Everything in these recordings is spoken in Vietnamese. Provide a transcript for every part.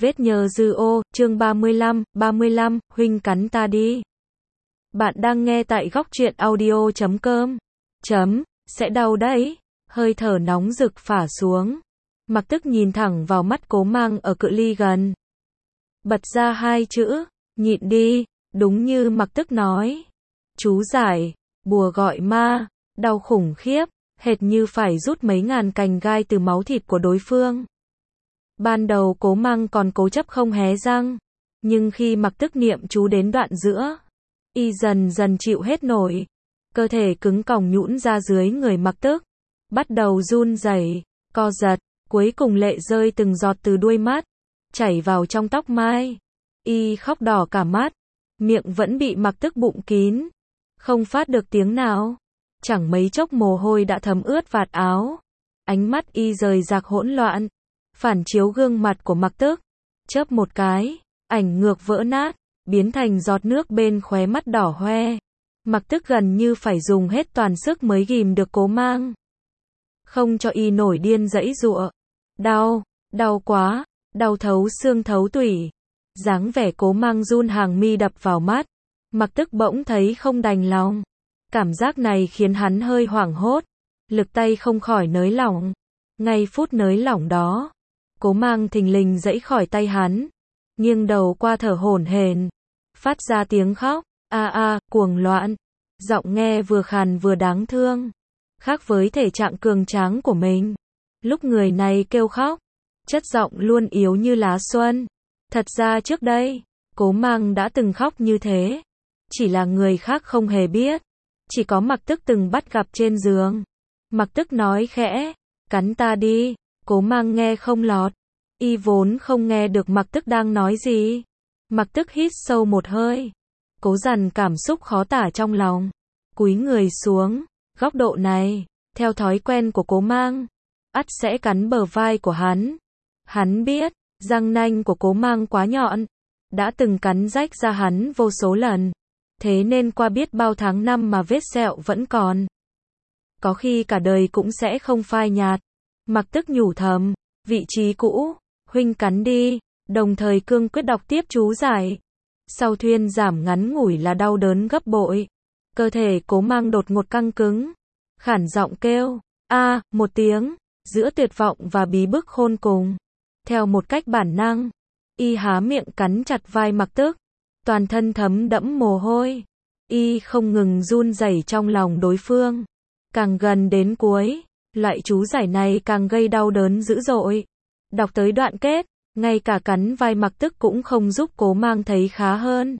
Vết nhơ dư ô, chương 35, huynh cắn ta đi. Bạn đang nghe tại góc truyện audio.com. Sẽ đau đấy. Hơi thở nóng rực phả xuống. Mặc Tức nhìn thẳng vào mắt Cố Mang ở cự ly gần. Bật ra hai chữ, nhịn đi, đúng như Mặc Tức nói. Chú giải, bùa gọi ma, đau khủng khiếp, hệt như phải rút mấy ngàn cành gai từ máu thịt của đối phương. Ban đầu Cố Mang còn cố chấp không hé răng, nhưng khi Mặc Tức niệm chú đến đoạn giữa, y dần dần chịu hết nổi, cơ thể cứng còng nhũn ra dưới người Mặc Tức, bắt đầu run rẩy, co giật, cuối cùng lệ rơi từng giọt từ đuôi mắt, chảy vào trong tóc mai. Y khóc đỏ cả mắt, miệng vẫn bị Mặc Tức bụng kín, không phát được tiếng nào. Chẳng mấy chốc mồ hôi đã thấm ướt vạt áo, ánh mắt y rời rạc hỗn loạn, phản chiếu gương mặt của Mặc Tức, chớp một cái, ảnh ngược vỡ nát, biến thành giọt nước bên khóe mắt đỏ hoe. Mặc Tức gần như phải dùng hết toàn sức mới ghìm được Cố Mang, không cho y nổi điên giãy giụa. Đau, đau quá, đau thấu xương thấu tủy. Dáng vẻ Cố Mang run hàng mi đập vào mắt, Mặc Tức bỗng thấy không đành lòng. Cảm giác này khiến hắn hơi hoảng hốt, lực tay không khỏi nới lỏng. Ngay phút nới lỏng đó, Cố Mang thình lình giãy khỏi tay hắn, nghiêng đầu qua thở hổn hển, phát ra tiếng khóc, cuồng loạn, giọng nghe vừa khàn vừa đáng thương, khác với thể trạng cường tráng của mình. Lúc người này kêu khóc, chất giọng luôn yếu như lá xuân. Thật ra trước đây, Cố Mang đã từng khóc như thế, chỉ là người khác không hề biết. Chỉ có Mặc Tức từng bắt gặp trên giường. Mặc Tức nói khẽ, cắn ta đi. Cố Mang nghe không lọt, y vốn không nghe được Mặc Tức đang nói gì. Mặc Tức hít sâu một hơi, cố dằn cảm xúc khó tả trong lòng, cúi người xuống. Góc độ này, theo thói quen của Cố Mang, ắt sẽ cắn bờ vai của hắn. Hắn biết, răng nanh của Cố Mang quá nhọn, đã từng cắn rách da hắn vô số lần. Thế nên qua biết bao tháng năm mà vết sẹo vẫn còn. Có khi cả đời cũng sẽ không phai nhạt. Mặc Tức nhủ thầm, vị trí cũ, huynh cắn đi, đồng thời cương quyết đọc tiếp chú giải. Sau thuyên giảm ngắn ngủi là đau đớn gấp bội. Cơ thể Cố Mang đột ngột căng cứng, khản giọng kêu, một tiếng, giữa tuyệt vọng và bí bức khôn cùng. Theo một cách bản năng, y há miệng cắn chặt vai Mặc Tức. Toàn thân thấm đẫm mồ hôi, y không ngừng run rẩy trong lòng đối phương. Càng gần đến cuối, loại chú giải này càng gây đau đớn dữ dội. Đọc tới đoạn kết, ngay cả cắn vai Mặc Tức cũng không giúp Cố Mang thấy khá hơn.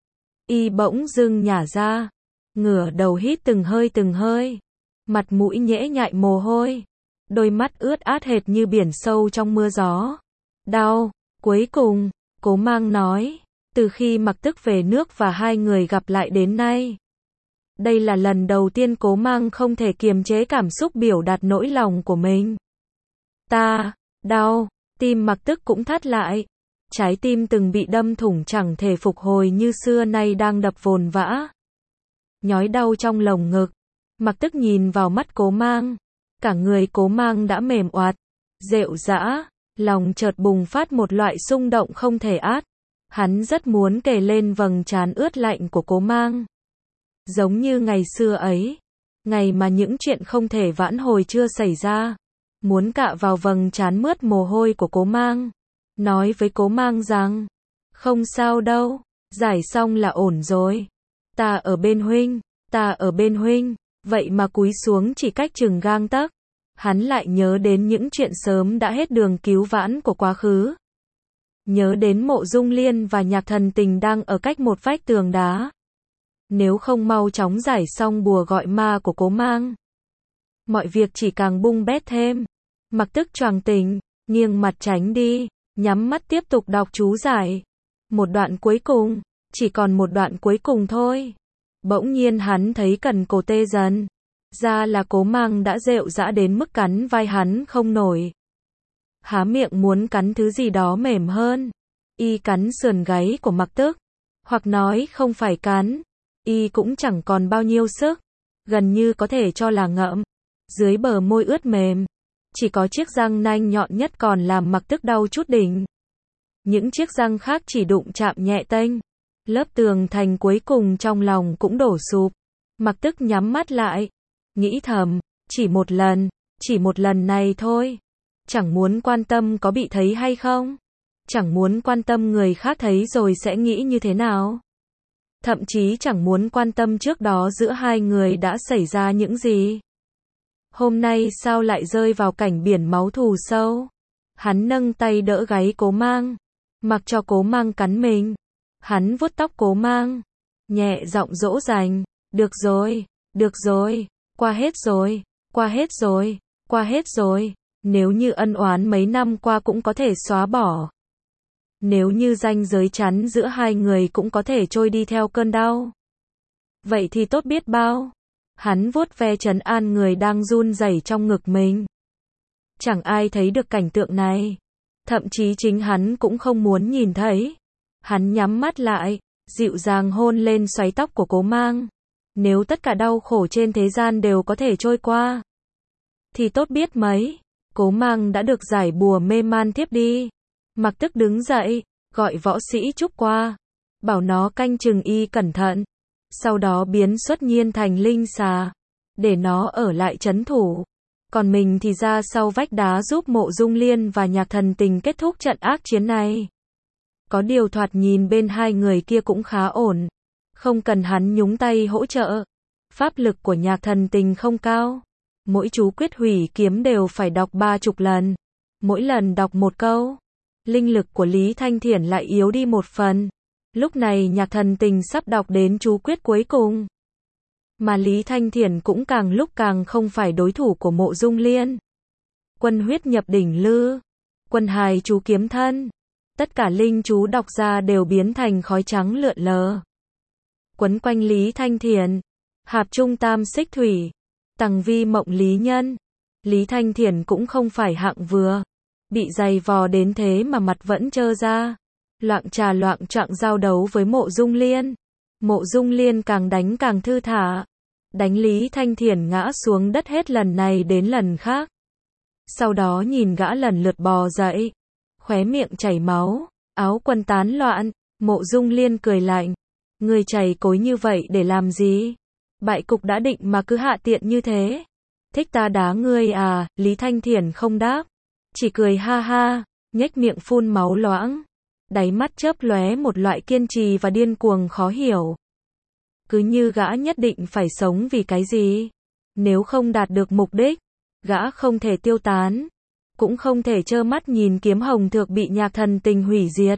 Y bỗng dưng nhả ra, ngửa đầu hít từng hơi, mặt mũi nhễ nhại mồ hôi, đôi mắt ướt át hệt như biển sâu trong mưa gió. Đau, cuối cùng, Cố Mang nói. Từ khi Mặc Tức về nước và hai người gặp lại đến nay, đây là lần đầu tiên Cố Mang không thể kiềm chế cảm xúc biểu đạt nỗi lòng của mình. Ta, đau, tim Mặc Tức cũng thắt lại. Trái tim từng bị đâm thủng chẳng thể phục hồi như xưa nay đang đập vồn vã. Nhói đau trong lồng ngực. Mặc Tức nhìn vào mắt Cố Mang. Cả người Cố Mang đã mềm oạt, rệu rã, lòng chợt bùng phát một loại xung động không thể át. Hắn rất muốn kề lên vầng trán ướt lạnh của Cố Mang. Giống như ngày xưa ấy, ngày mà những chuyện không thể vãn hồi chưa xảy ra. Muốn cạ vào vầng trán mướt mồ hôi của Cố Mang, nói với Cố Mang rằng, không sao đâu, giải xong là ổn rồi. Ta ở bên huynh, ta ở bên huynh. Vậy mà cúi xuống chỉ cách chừng gang tấc, hắn lại nhớ đến những chuyện sớm đã hết đường cứu vãn của quá khứ. Nhớ đến Mộ Dung Liên và Nhạc Thần Tình đang ở cách một vách tường đá. Nếu không mau chóng giải xong bùa gọi ma của Cố Mang, mọi việc chỉ càng bung bét thêm. Mặc Tức choàng tỉnh, nghiêng mặt tránh đi, nhắm mắt tiếp tục đọc chú giải. Một đoạn cuối cùng, chỉ còn một đoạn cuối cùng thôi. Bỗng nhiên hắn thấy cần cổ tê dần. Ra là Cố Mang đã rệu rã đến mức cắn vai hắn không nổi. Há miệng muốn cắn thứ gì đó mềm hơn. Y cắn sườn gáy của Mặc Tức. Hoặc nói không phải cắn, y cũng chẳng còn bao nhiêu sức, gần như có thể cho là ngậm. Dưới bờ môi ướt mềm, chỉ có chiếc răng nanh nhọn nhất còn làm Mặc Tức đau chút đỉnh. những chiếc răng khác chỉ đụng chạm nhẹ tênh. Lớp tường thành cuối cùng trong lòng cũng đổ sụp. Mặc Tức nhắm mắt lại, nghĩ thầm, chỉ một lần này thôi. Chẳng muốn quan tâm có bị thấy hay không. Chẳng muốn quan tâm người khác thấy rồi sẽ nghĩ như thế nào. Thậm chí chẳng muốn quan tâm trước đó giữa hai người đã xảy ra những gì. Hôm nay sao lại rơi vào cảnh biển máu thù sâu. Hắn nâng tay đỡ gáy Cố Mang, mặc cho Cố Mang cắn mình. Hắn vuốt tóc Cố Mang, nhẹ giọng dỗ dành, được rồi, qua hết rồi. Nếu như ân oán mấy năm qua cũng có thể xóa bỏ. Nếu như ranh giới chắn giữa hai người cũng có thể trôi đi theo cơn đau. Vậy thì tốt biết bao. Hắn vuốt ve trấn an người đang run rẩy trong ngực mình. Chẳng ai thấy được cảnh tượng này. Thậm chí chính hắn cũng không muốn nhìn thấy. Hắn nhắm mắt lại, dịu dàng hôn lên xoáy tóc của Cố Mang. Nếu tất cả đau khổ trên thế gian đều có thể trôi qua, thì tốt biết mấy. Cố Mang đã được giải bùa mê man thiếp đi. Mặc Tức đứng dậy, gọi võ sĩ Trúc qua, bảo nó canh chừng y cẩn thận. Sau đó biến Xuất Nhiên thành linh xà, để nó ở lại trấn thủ. Còn mình thì ra sau vách đá giúp Mộ Dung Liên và Nhạc Thần Tình kết thúc trận ác chiến này. Có điều thoạt nhìn bên hai người kia cũng khá ổn. Không cần hắn nhúng tay hỗ trợ. Pháp lực của Nhạc Thần Tình không cao. Mỗi chú quyết hủy kiếm đều phải đọc 30 lần. Mỗi lần đọc một câu. Linh lực của Lý Thanh Thiển lại yếu đi một phần. Lúc này Nhạc Thần Tình sắp đọc đến chú quyết cuối cùng. Mà Lý Thanh Thiển cũng càng lúc càng không phải đối thủ của Mộ Dung Liên. Quân huyết nhập đỉnh lư. Quân hài chú kiếm thân. Tất cả linh chú đọc ra đều biến thành khói trắng lượn lờ. Quấn quanh Lý Thanh Thiển. Hạp trung tam xích thủy. Tằng vi mộng lý nhân. Lý Thanh Thiển cũng không phải hạng vừa. Bị giày vò đến thế mà mặt vẫn trơ ra. Loạng choạng giao đấu với Mộ Dung Liên. Mộ Dung Liên càng đánh càng thư thả. Đánh Lý Thanh Thiển ngã xuống đất hết lần này đến lần khác. Sau đó nhìn gã lần lượt bò dậy. Khóe miệng chảy máu, áo quần tán loạn. Mộ Dung Liên cười lạnh. Người chảy cối như vậy để làm gì? Bại cục đã định mà cứ hạ tiện như thế. Thích ta đá ngươi à? Lý Thanh Thiển không đáp. Chỉ cười ha ha, nhếch miệng phun máu loãng. Đáy mắt chớp lóe một loại kiên trì và điên cuồng khó hiểu. Cứ như gã nhất định phải sống vì cái gì. Nếu không đạt được mục đích, gã không thể tiêu tán. Cũng không thể trơ mắt nhìn kiếm hồng thược bị Nhạc Thần Tình hủy diệt.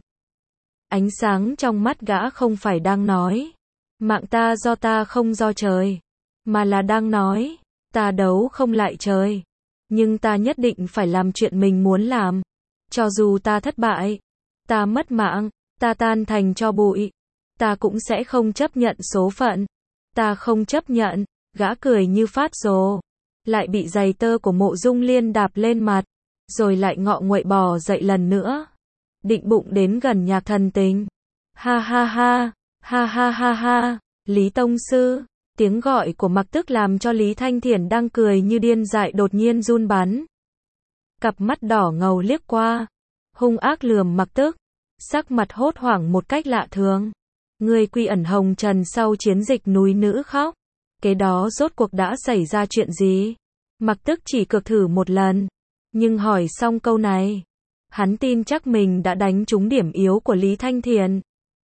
Ánh sáng trong mắt gã không phải đang nói mạng ta do ta không do trời, mà là đang nói ta đấu không lại trời. Nhưng ta nhất định phải làm chuyện mình muốn làm. Cho dù ta thất bại, ta mất mạng, ta tan thành tro bụi, ta cũng sẽ không chấp nhận số phận. Ta không chấp nhận. Gã cười như phát rồ. Lại bị giày tơ của Mộ Dung Liên đạp lên mặt. Rồi lại ngọ nguậy bò dậy lần nữa. Định bụng đến gần Nhạc Thần Tình. Ha ha ha, ha ha ha ha, Lý Tông Sư. Tiếng gọi của Mặc Tức làm cho Lý Thanh Thiển đang cười như điên dại đột nhiên run bắn. Cặp mắt đỏ ngầu liếc qua, hung ác lườm Mặc Tức, sắc mặt hốt hoảng một cách lạ thường. Người quy ẩn hồng trần sau chiến dịch núi nữ khóc. Kế đó rốt cuộc đã xảy ra chuyện gì? Mặc Tức chỉ cược thử một lần. Nhưng hỏi xong câu này, hắn tin chắc mình đã đánh trúng điểm yếu của Lý Thanh Thiển.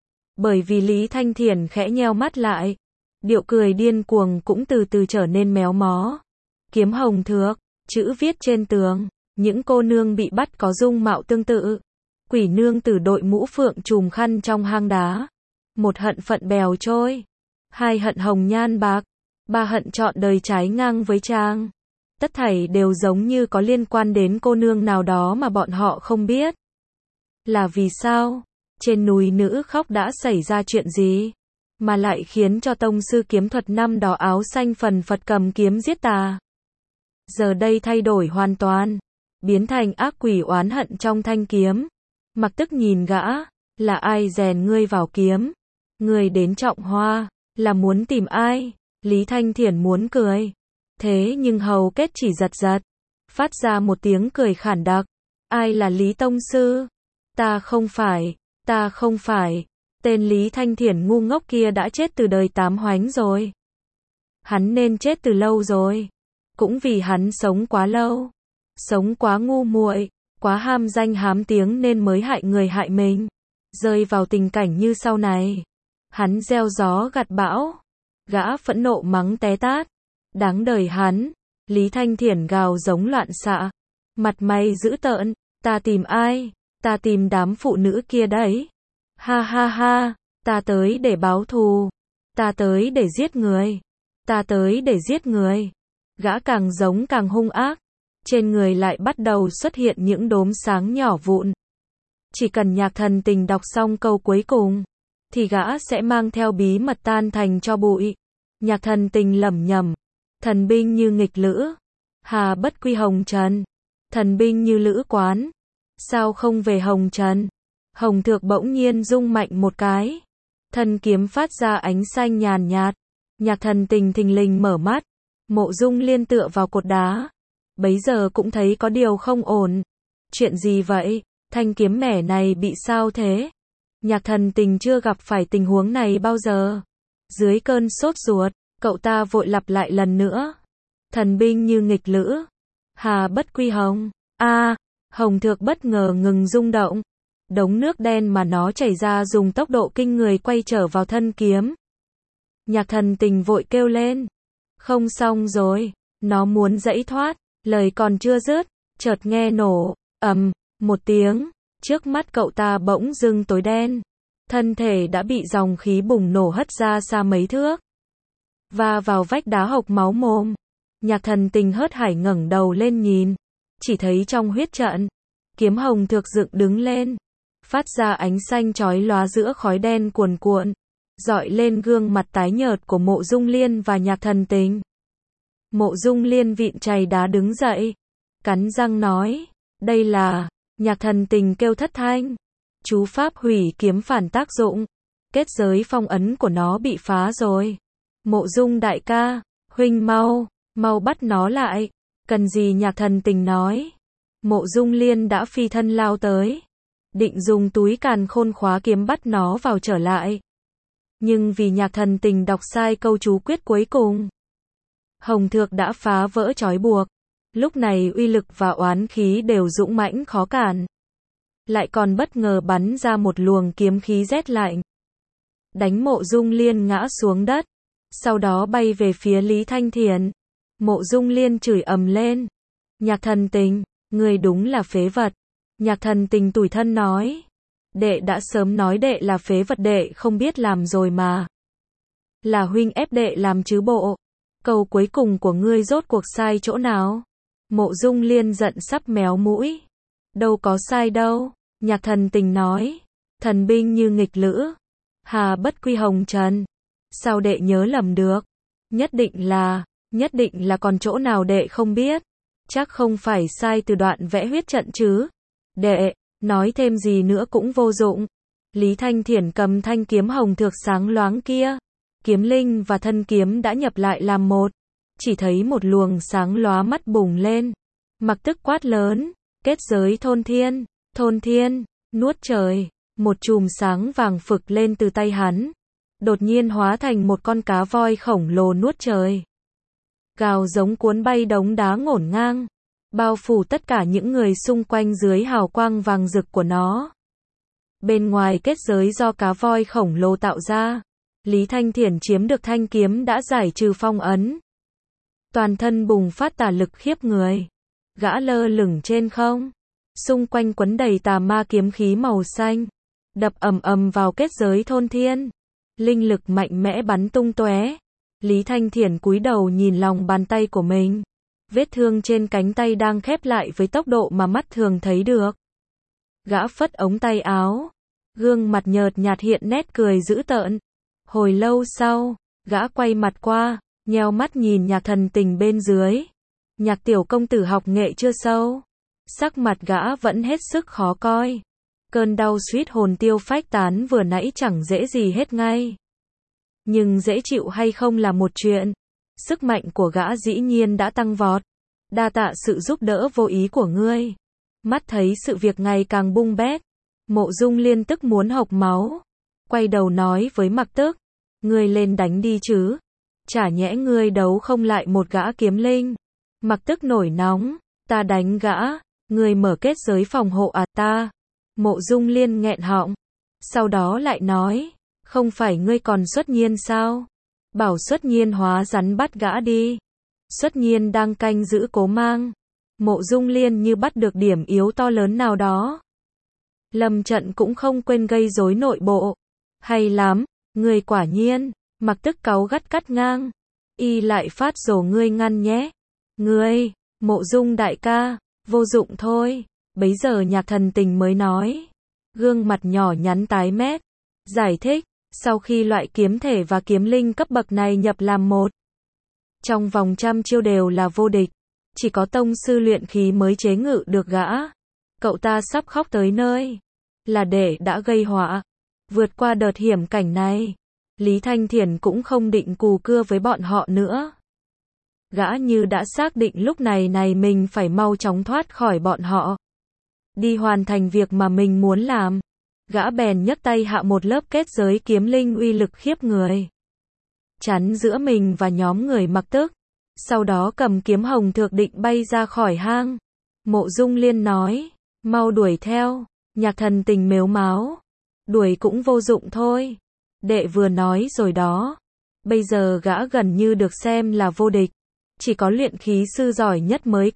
Bởi vì Lý Thanh Thiển khẽ nheo mắt lại. Điệu cười điên cuồng cũng từ từ trở nên méo mó. Kiếm hồng thược, chữ viết trên tường. Những cô nương bị bắt có dung mạo tương tự. Quỷ nương tử đội mũ phượng trùm khăn trong hang đá. Một hận phận bèo trôi. Hai hận hồng nhan bạc. Ba hận trọn đời trái ngang với trang. Tất thảy đều giống như có liên quan đến cô nương nào đó mà bọn họ không biết. Là vì sao? Trên núi nữ khóc đã xảy ra chuyện gì? Mà lại khiến cho tông sư kiếm thuật năm đó áo xanh phần phật cầm kiếm giết tà. Giờ đây thay đổi hoàn toàn. Biến thành ác quỷ oán hận trong thanh kiếm. Mặc Tức nhìn gã. Là ai rèn ngươi vào kiếm? Ngươi đến Trọng Hoa. Là muốn tìm ai? Lý Thanh Thiển muốn cười. Thế nhưng hầu kết chỉ giật giật. Phát ra một tiếng cười khản đặc. Ai là Lý Tông Sư? ta không phải, tên Lý Thanh Thiển ngu ngốc kia đã chết từ đời 8 hoánh rồi. Hắn nên chết từ lâu rồi. Cũng vì hắn sống quá lâu, sống quá ngu muội, quá ham danh hám tiếng nên mới hại người hại mình, rơi vào tình cảnh như sau này. Hắn gieo gió gặt bão, gã phẫn nộ mắng té tát, đáng đời hắn. Lý Thanh Thiển gào giống loạn xạ, mặt mày dữ tợn, ta tìm ai? Ta tìm đám phụ nữ kia đấy. Ha ha ha, ta tới để báo thù, ta tới để giết người, ta tới để giết người. Gã càng giống càng hung ác, trên người lại bắt đầu xuất hiện những đốm sáng nhỏ vụn. Chỉ cần Nhạc Thần Tình đọc xong câu cuối cùng, thì gã sẽ mang theo bí mật tan thành tro bụi. Nhạc Thần Tình lẩm nhẩm, thần binh như nghịch lữ, hà bất quy hồng trần. Thần binh như lữ quán, sao không về hồng trần? Hồng Thược bỗng nhiên rung mạnh một cái, thân kiếm phát ra ánh xanh nhàn nhạt. Nhạc Thần Tình thình lình mở mắt, Mộ Dung Liên tựa vào cột đá, bấy giờ cũng thấy có điều không ổn. Chuyện gì vậy? Thanh kiếm mẻ này bị sao thế? Nhạc Thần Tình chưa gặp phải tình huống này bao giờ. Dưới cơn sốt ruột, cậu ta vội lặp lại lần nữa. Thần binh như nghịch lữ, hà bất quy hồng. Hồng Thược bất ngờ ngừng rung động. Đống nước đen mà nó chảy ra dùng tốc độ kinh người quay trở vào thân kiếm. Nhạc Thần Tình vội kêu lên. Không xong rồi, nó muốn giãy thoát. Lời còn chưa dứt, chợt nghe nổ, ầm, một tiếng. Trước mắt cậu ta bỗng dưng tối đen. Thân thể đã bị dòng khí bùng nổ hất ra xa mấy thước, va vào vách đá hộc máu mồm. Nhạc Thần Tình hớt hải ngẩng đầu lên nhìn, chỉ thấy trong huyết trận, kiếm Hồng Thược dựng đứng lên, phát ra ánh xanh chói lóa giữa khói đen cuồn cuộn, rọi lên gương mặt tái nhợt của Mộ Dung Liên và Nhạc Thần Tình. Mộ Dung Liên vịn chày đá đứng dậy, cắn răng nói, đây là... Nhạc Thần Tình kêu thất thanh, chú pháp hủy kiếm phản tác dụng, kết giới phong ấn của nó bị phá rồi. Mộ Dung đại ca, huynh mau bắt nó lại. Cần gì? Nhạc Thần Tình nói. Mộ Dung Liên đã phi thân lao tới, định dùng túi càn khôn khóa kiếm bắt nó vào trở lại. Nhưng vì Nhạc Thần Tình đọc sai câu chú quyết cuối cùng, Hồng Thược đã phá vỡ trói buộc. Lúc này uy lực và oán khí đều dũng mãnh khó cản, lại còn bất ngờ bắn ra một luồng kiếm khí rét lạnh, đánh Mộ Dung Liên ngã xuống đất, sau đó bay về phía Lý Thanh Thiển. Mộ Dung Liên chửi ầm lên, Nhạc Thần Tình, người đúng là phế vật. Nhạc Thần Tình tủi thân nói, đệ đã sớm nói đệ là phế vật, đệ không biết làm rồi mà. Là huynh ép đệ làm chứ bộ. Câu cuối cùng của ngươi rốt cuộc sai chỗ nào? Mộ Dung Liên giận sắp méo mũi. Đâu có sai đâu. Nhạc Thần Tình nói, thần binh như nghịch lữ, hà bất quy hồng trần. Sao đệ nhớ lầm được? Nhất định là còn chỗ nào đệ không biết. Chắc không phải sai từ đoạn vẽ huyết trận chứ. Đệ, nói thêm gì nữa cũng vô dụng. Lý Thanh Thiển cầm thanh kiếm Hồng Thược sáng loáng kia. Kiếm linh và thân kiếm đã nhập lại làm một. Chỉ thấy một luồng sáng lóa mắt bùng lên. Mặc tức quát lớn, kết giới thôn thiên, nuốt trời. Một chùm sáng vàng phực lên từ tay hắn, đột nhiên hóa thành một con cá voi khổng lồ nuốt trời. Gào giống cuốn bay đống đá ngổn ngang, bao phủ tất cả những người xung quanh dưới hào quang vàng rực của nó. Bên ngoài kết giới do cá voi khổng lồ tạo ra, Lý Thanh Thiển chiếm được thanh kiếm đã giải trừ phong ấn. Toàn thân bùng phát tà lực khiếp người. Gã lơ lửng trên không, xung quanh quấn đầy tà ma kiếm khí màu xanh, đập ầm ầm vào kết giới thôn thiên. Linh lực mạnh mẽ bắn tung tóe. Lý Thanh Thiển cúi đầu nhìn lòng bàn tay của mình. Vết thương trên cánh tay đang khép lại với tốc độ mà mắt thường thấy được. Gã phất ống tay áo, gương mặt nhợt nhạt hiện nét cười dữ tợn. Hồi lâu sau, gã quay mặt qua, nheo mắt nhìn Nhạc Thần Tình bên dưới. Nhạc tiểu công tử học nghệ chưa sâu. Sắc mặt gã vẫn hết sức khó coi. Cơn đau suýt hồn tiêu phách tán vừa nãy chẳng dễ gì hết ngay. Nhưng dễ chịu hay không là một chuyện. Sức mạnh của gã dĩ nhiên đã tăng vọt. Đa tạ sự giúp đỡ vô ý của ngươi. Mắt thấy sự việc ngày càng bung bét, Mộ Dung Liên tức muốn hộc máu. Quay đầu nói với Mặc Tức. Ngươi lên đánh đi chứ. Chả nhẽ ngươi đấu không lại một gã kiếm linh. Mặc Tức nổi nóng. Ta đánh gã. Ngươi mở kết giới phòng hộ à ta. Mộ Dung Liên nghẹn họng. Sau đó lại nói. Không phải ngươi còn Xuất Nhiên sao? Bảo Xuất Nhiên hóa rắn bắt gã đi. Xuất Nhiên đang canh giữ Cố Mang. Mộ Dung Liên như bắt được điểm yếu to lớn nào đó. Lâm trận cũng không quên gây rối nội bộ. Hay lắm, ngươi quả nhiên. Mặc Tức cáu gắt cắt ngang. Y lại phát rồ ngươi ngăn nhé. Ngươi, Mộ Dung đại ca, vô dụng thôi. Bấy giờ Nhạc Thần Tình mới nói. Gương mặt nhỏ nhắn tái mét. Giải thích, sau khi loại kiếm thể và kiếm linh cấp bậc này nhập làm một. Trong vòng 100 chiêu đều là vô địch. Chỉ có tông sư luyện khí mới chế ngự được gã. Cậu ta sắp khóc tới nơi. Là để đã gây họa. Vượt qua đợt hiểm cảnh này. Lý Thanh Thiển cũng không định cù cưa với bọn họ nữa. Gã như đã xác định lúc này mình phải mau chóng thoát khỏi bọn họ. Đi hoàn thành việc mà mình muốn làm. Gã bèn nhấc tay hạ một lớp kết giới kiếm linh uy lực khiếp người. Chắn giữa mình và nhóm người Mặc Tức. Sau đó cầm kiếm hồng thược định bay ra khỏi hang. Mộ Dung Liên nói. Mau đuổi theo. Nhạc Thần Tình mếu máo. Đuổi cũng vô dụng thôi. Đệ vừa nói rồi đó. Bây giờ gã gần như được xem là vô địch. Chỉ có luyện khí sư giỏi nhất mới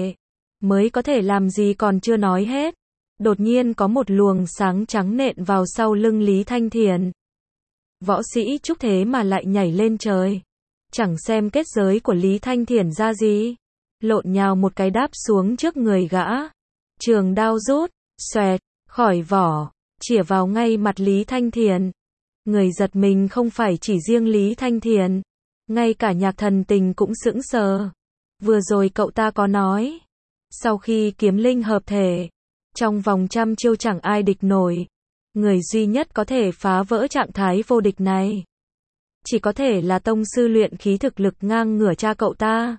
có thể làm gì còn chưa nói hết. Đột nhiên có một luồng sáng trắng nện vào sau lưng Lý Thanh Thiển. Võ sĩ Trúc thế mà lại nhảy lên trời. Chẳng xem kết giới của Lý Thanh Thiển ra gì. Lộn nhào một cái đáp xuống trước người gã. Trường đao rút, xoẹt, khỏi vỏ, chĩa vào ngay mặt Lý Thanh Thiển. Người giật mình không phải chỉ riêng Lý Thanh Thiển. Ngay cả Nhạc Thần Tình cũng sững sờ. Vừa rồi cậu ta có nói. Sau khi kiếm linh hợp thể. Trong vòng 100 chiêu chẳng ai địch nổi. Người duy nhất có thể phá vỡ trạng thái vô địch này. Chỉ có thể là tông sư luyện khí thực lực ngang ngửa cha cậu ta.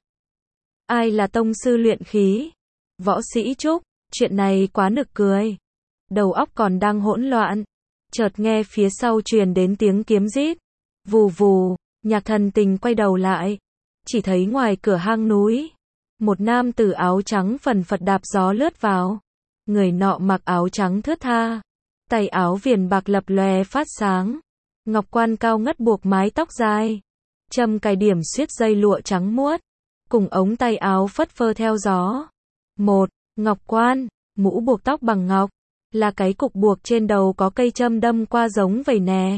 Ai là tông sư luyện khí? Võ sĩ Trúc, chuyện này quá nực cười. Đầu óc còn đang hỗn loạn. Chợt nghe phía sau truyền đến tiếng kiếm rít. Vù vù, Nhạc Thần Tình quay đầu lại. Chỉ thấy ngoài cửa hang núi. Một nam tử áo trắng phần phật đạp gió lướt vào. Người nọ mặc áo trắng thướt tha. Tay áo viền bạc lập lòe phát sáng. Ngọc quan cao ngất buộc mái tóc dài. Châm cài điểm xuyết dây lụa trắng muốt. Cùng ống tay áo phất phơ theo gió. Một, ngọc quan, mũ buộc tóc bằng ngọc. Là cái cục buộc trên đầu có cây châm đâm qua giống vầy nè.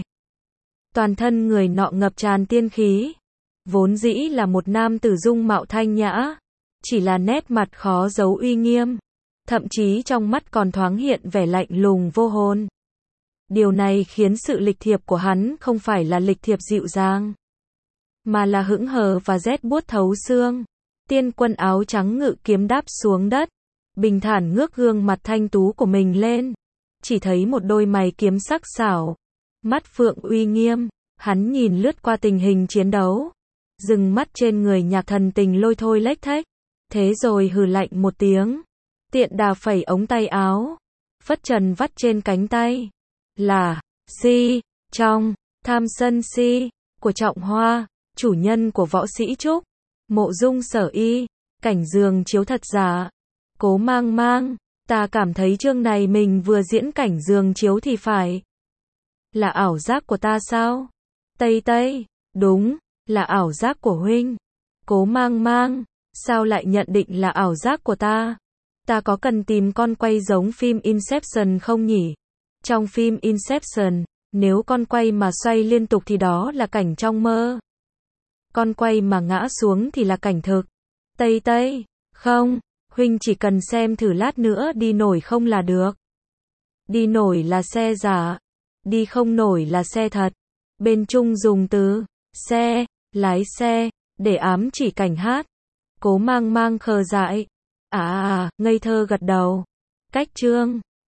Toàn thân người nọ ngập tràn tiên khí. Vốn dĩ là một nam tử dung mạo thanh nhã. Chỉ là nét mặt khó giấu uy nghiêm. Thậm chí trong mắt còn thoáng hiện vẻ lạnh lùng vô hồn. Điều này khiến sự lịch thiệp của hắn không phải là lịch thiệp dịu dàng. Mà là hững hờ và rét buốt thấu xương. Tiên quân áo trắng ngự kiếm đáp xuống đất. Bình thản ngước gương mặt thanh tú của mình lên. Chỉ thấy một đôi mày kiếm sắc sảo. Mắt phượng uy nghiêm. Hắn nhìn lướt qua tình hình chiến đấu. Dừng mắt trên người Nhạc Thần Tình lôi thôi lếch thếch. Thế rồi hừ lạnh một tiếng. Tiện đà phẩy ống tay áo. Phất trần vắt trên cánh tay. Là, si, trong, tham sân si, của Trọng Hoa, chủ nhân của Võ Sĩ Trúc. Mộ Dung Sở Y, cảnh giường chiếu thật giả. Cố Mang Mang, ta cảm thấy chương này mình vừa diễn cảnh giường chiếu thì phải. Là ảo giác của ta sao? Tây Tây, đúng, là ảo giác của huynh. Cố Mang Mang, sao lại nhận định là ảo giác của ta? Ta có cần tìm con quay giống phim Inception không nhỉ? Trong phim Inception, nếu con quay mà xoay liên tục thì đó là cảnh trong mơ. Con quay mà ngã xuống thì là cảnh thực. Tây Tây, không, huynh chỉ cần xem thử lát nữa đi nổi không là được. Đi nổi là xe giả, đi không nổi là xe thật. Bên Trung dùng từ xe, lái xe để ám chỉ cảnh hát. Cố Mang Mang khờ dại. Ngây thơ gật đầu. Cách chương